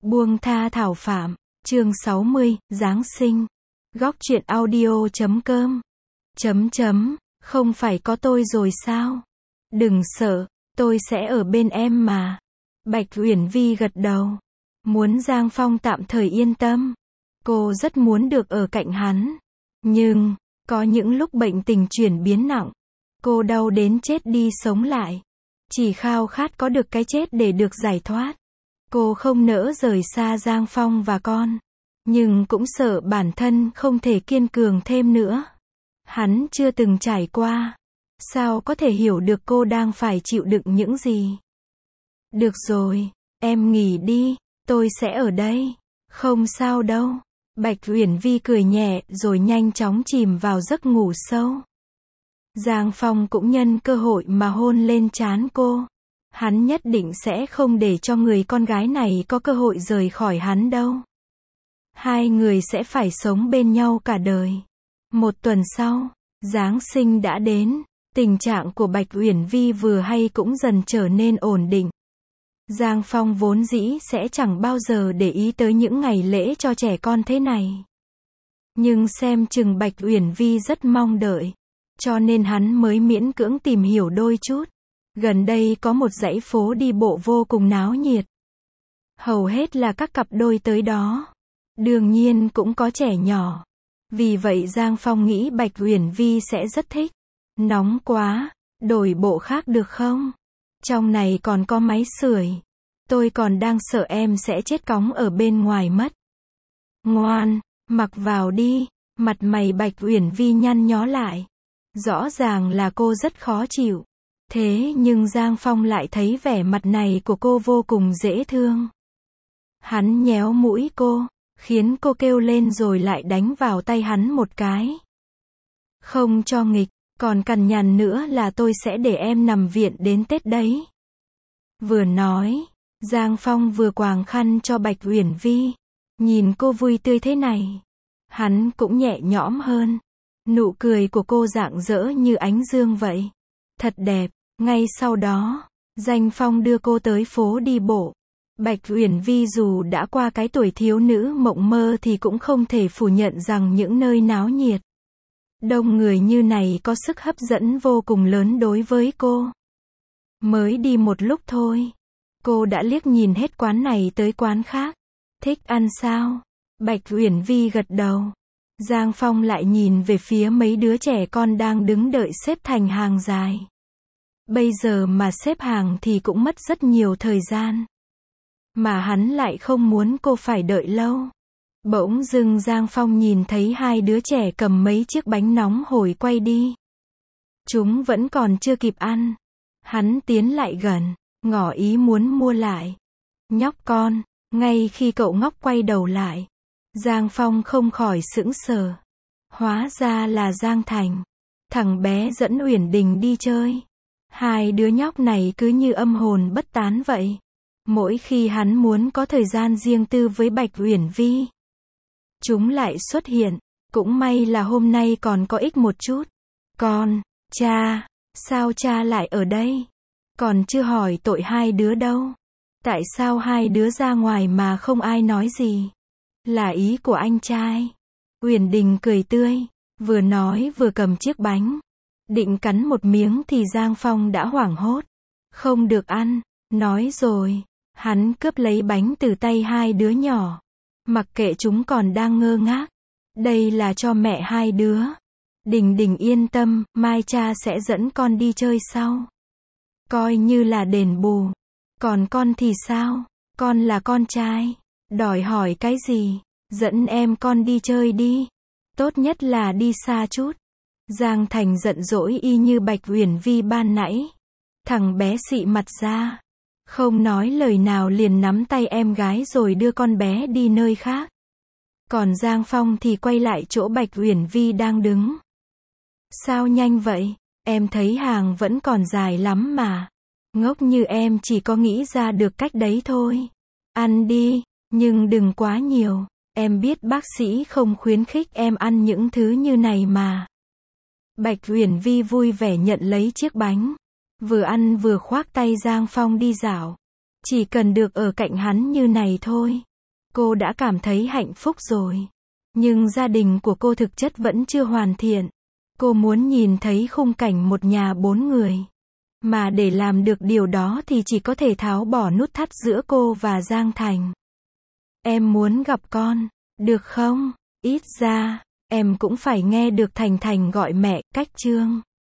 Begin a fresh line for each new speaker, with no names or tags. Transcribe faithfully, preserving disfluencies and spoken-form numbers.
Buông tha thảo phạm, chương sáu mươi, Giáng sinh. Góc truyện audio chấm com. Chấm chấm, không phải có tôi rồi sao? Đừng sợ, tôi sẽ ở bên em mà. Bạch Uyển Vi gật đầu. Muốn Giang Phong tạm thời yên tâm. Cô rất muốn được ở cạnh hắn. Nhưng, có những lúc bệnh tình chuyển biến nặng. Cô đau đến chết đi sống lại. Chỉ khao khát có được cái chết để được giải thoát. Cô không nỡ rời xa Giang Phong và con. Nhưng cũng sợ bản thân không thể kiên cường thêm nữa. Hắn chưa từng trải qua. Sao có thể hiểu được cô đang phải chịu đựng những gì? Được rồi, em nghỉ đi, tôi sẽ ở đây. Không sao đâu. Bạch Uyển Vi cười nhẹ rồi nhanh chóng chìm vào giấc ngủ sâu. Giang Phong cũng nhân cơ hội mà hôn lên trán cô. Hắn nhất định sẽ không để cho người con gái này có cơ hội rời khỏi hắn đâu. Hai người sẽ phải sống bên nhau cả đời. Một tuần sau, Giáng sinh đã đến. Tình trạng của Bạch Uyển Vi vừa hay cũng dần trở nên ổn định. Giang Phong vốn dĩ sẽ chẳng bao giờ để ý tới những ngày lễ cho trẻ con thế này. Nhưng xem chừng Bạch Uyển Vi rất mong đợi. Cho nên hắn mới miễn cưỡng tìm hiểu đôi chút. Gần đây có một dãy phố đi bộ vô cùng náo nhiệt. Hầu hết là các cặp đôi tới đó. Đương nhiên cũng có trẻ nhỏ. Vì vậy Giang Phong nghĩ Bạch Uyển Vi sẽ rất thích. Nóng quá, đổi bộ khác được không? Trong này còn có máy sưởi. Tôi còn đang sợ em sẽ chết cóng ở bên ngoài mất. Ngoan, mặc vào đi. Mặt mày Bạch Uyển Vi nhăn nhó lại. Rõ ràng là cô rất khó chịu. Thế nhưng Giang Phong lại thấy vẻ mặt này của cô vô cùng dễ thương. Hắn nhéo mũi cô, khiến cô kêu lên rồi lại đánh vào tay hắn một cái. Không cho nghịch, còn cằn nhằn nữa là tôi sẽ để em nằm viện đến Tết đấy. Vừa nói, Giang Phong vừa quàng khăn cho Bạch Uyển Vi. Nhìn cô vui tươi thế này, hắn cũng nhẹ nhõm hơn. Nụ cười của cô rạng rỡ như ánh dương vậy. Thật đẹp. Ngay sau đó, Giang Phong đưa cô tới phố đi bộ. Bạch Uyển Vi dù đã qua cái tuổi thiếu nữ mộng mơ thì cũng không thể phủ nhận rằng những nơi náo nhiệt, đông người như này có sức hấp dẫn vô cùng lớn đối với cô. Mới đi một lúc thôi, cô đã liếc nhìn hết quán này tới quán khác. Thích ăn sao? Bạch Uyển Vi gật đầu. Giang Phong lại nhìn về phía mấy đứa trẻ con đang đứng đợi xếp thành hàng dài. Bây giờ mà xếp hàng thì cũng mất rất nhiều thời gian. Mà hắn lại không muốn cô phải đợi lâu. Bỗng dưng Giang Phong nhìn thấy hai đứa trẻ cầm mấy chiếc bánh nóng hổi quay đi. Chúng vẫn còn chưa kịp ăn. Hắn tiến lại gần, ngỏ ý muốn mua lại. Nhóc con, ngay khi cậu ngóc quay đầu lại, Giang Phong không khỏi sững sờ. Hóa ra là Giang Thành. Thằng bé dẫn Uyển Đình đi chơi. Hai đứa nhóc này cứ như âm hồn bất tán vậy. Mỗi khi hắn muốn có thời gian riêng tư với Bạch Uyển Vi, chúng lại xuất hiện. Cũng may là hôm nay còn có ích một chút. Con, cha, sao cha lại ở đây? Còn chưa hỏi tội hai đứa đâu. Tại sao hai đứa ra ngoài mà không ai nói gì? Là ý của anh trai. Uyển Đình cười tươi, vừa nói vừa cầm chiếc bánh. Định cắn một miếng thì Giang Phong đã hoảng hốt. Không được ăn, nói rồi. Hắn cướp lấy bánh từ tay hai đứa nhỏ. Mặc kệ chúng còn đang ngơ ngác. Đây là cho mẹ hai đứa. Đình Đình yên tâm, mai cha sẽ dẫn con đi chơi sau. Coi như là đền bù. Còn con thì sao? Con là con trai. Đòi hỏi cái gì? Dẫn em con đi chơi đi. Tốt nhất là đi xa chút. Giang Thành giận dỗi y như Bạch Uyển Vi ban nãy. Thằng bé xị mặt ra. Không nói lời nào liền nắm tay em gái rồi đưa con bé đi nơi khác. Còn Giang Phong thì quay lại chỗ Bạch Uyển Vi đang đứng. Sao nhanh vậy? Em thấy hàng vẫn còn dài lắm mà. Ngốc như em chỉ có nghĩ ra được cách đấy thôi. Ăn đi, nhưng đừng quá nhiều. Em biết bác sĩ không khuyến khích em ăn những thứ như này mà. Bạch Uyển Vi vui vẻ nhận lấy chiếc bánh. Vừa ăn vừa khoác tay Giang Phong đi dạo. Chỉ cần được ở cạnh hắn như này thôi. cô đã cảm thấy hạnh phúc rồi. Nhưng gia đình của cô thực chất vẫn chưa hoàn thiện. Cô muốn nhìn thấy khung cảnh một nhà bốn người. Mà để làm được điều đó thì chỉ có thể tháo bỏ nút thắt giữa cô và Giang Thành. Em muốn gặp con, được không? Ít ra, em cũng phải nghe được Thành Thành gọi mẹ, cách chương.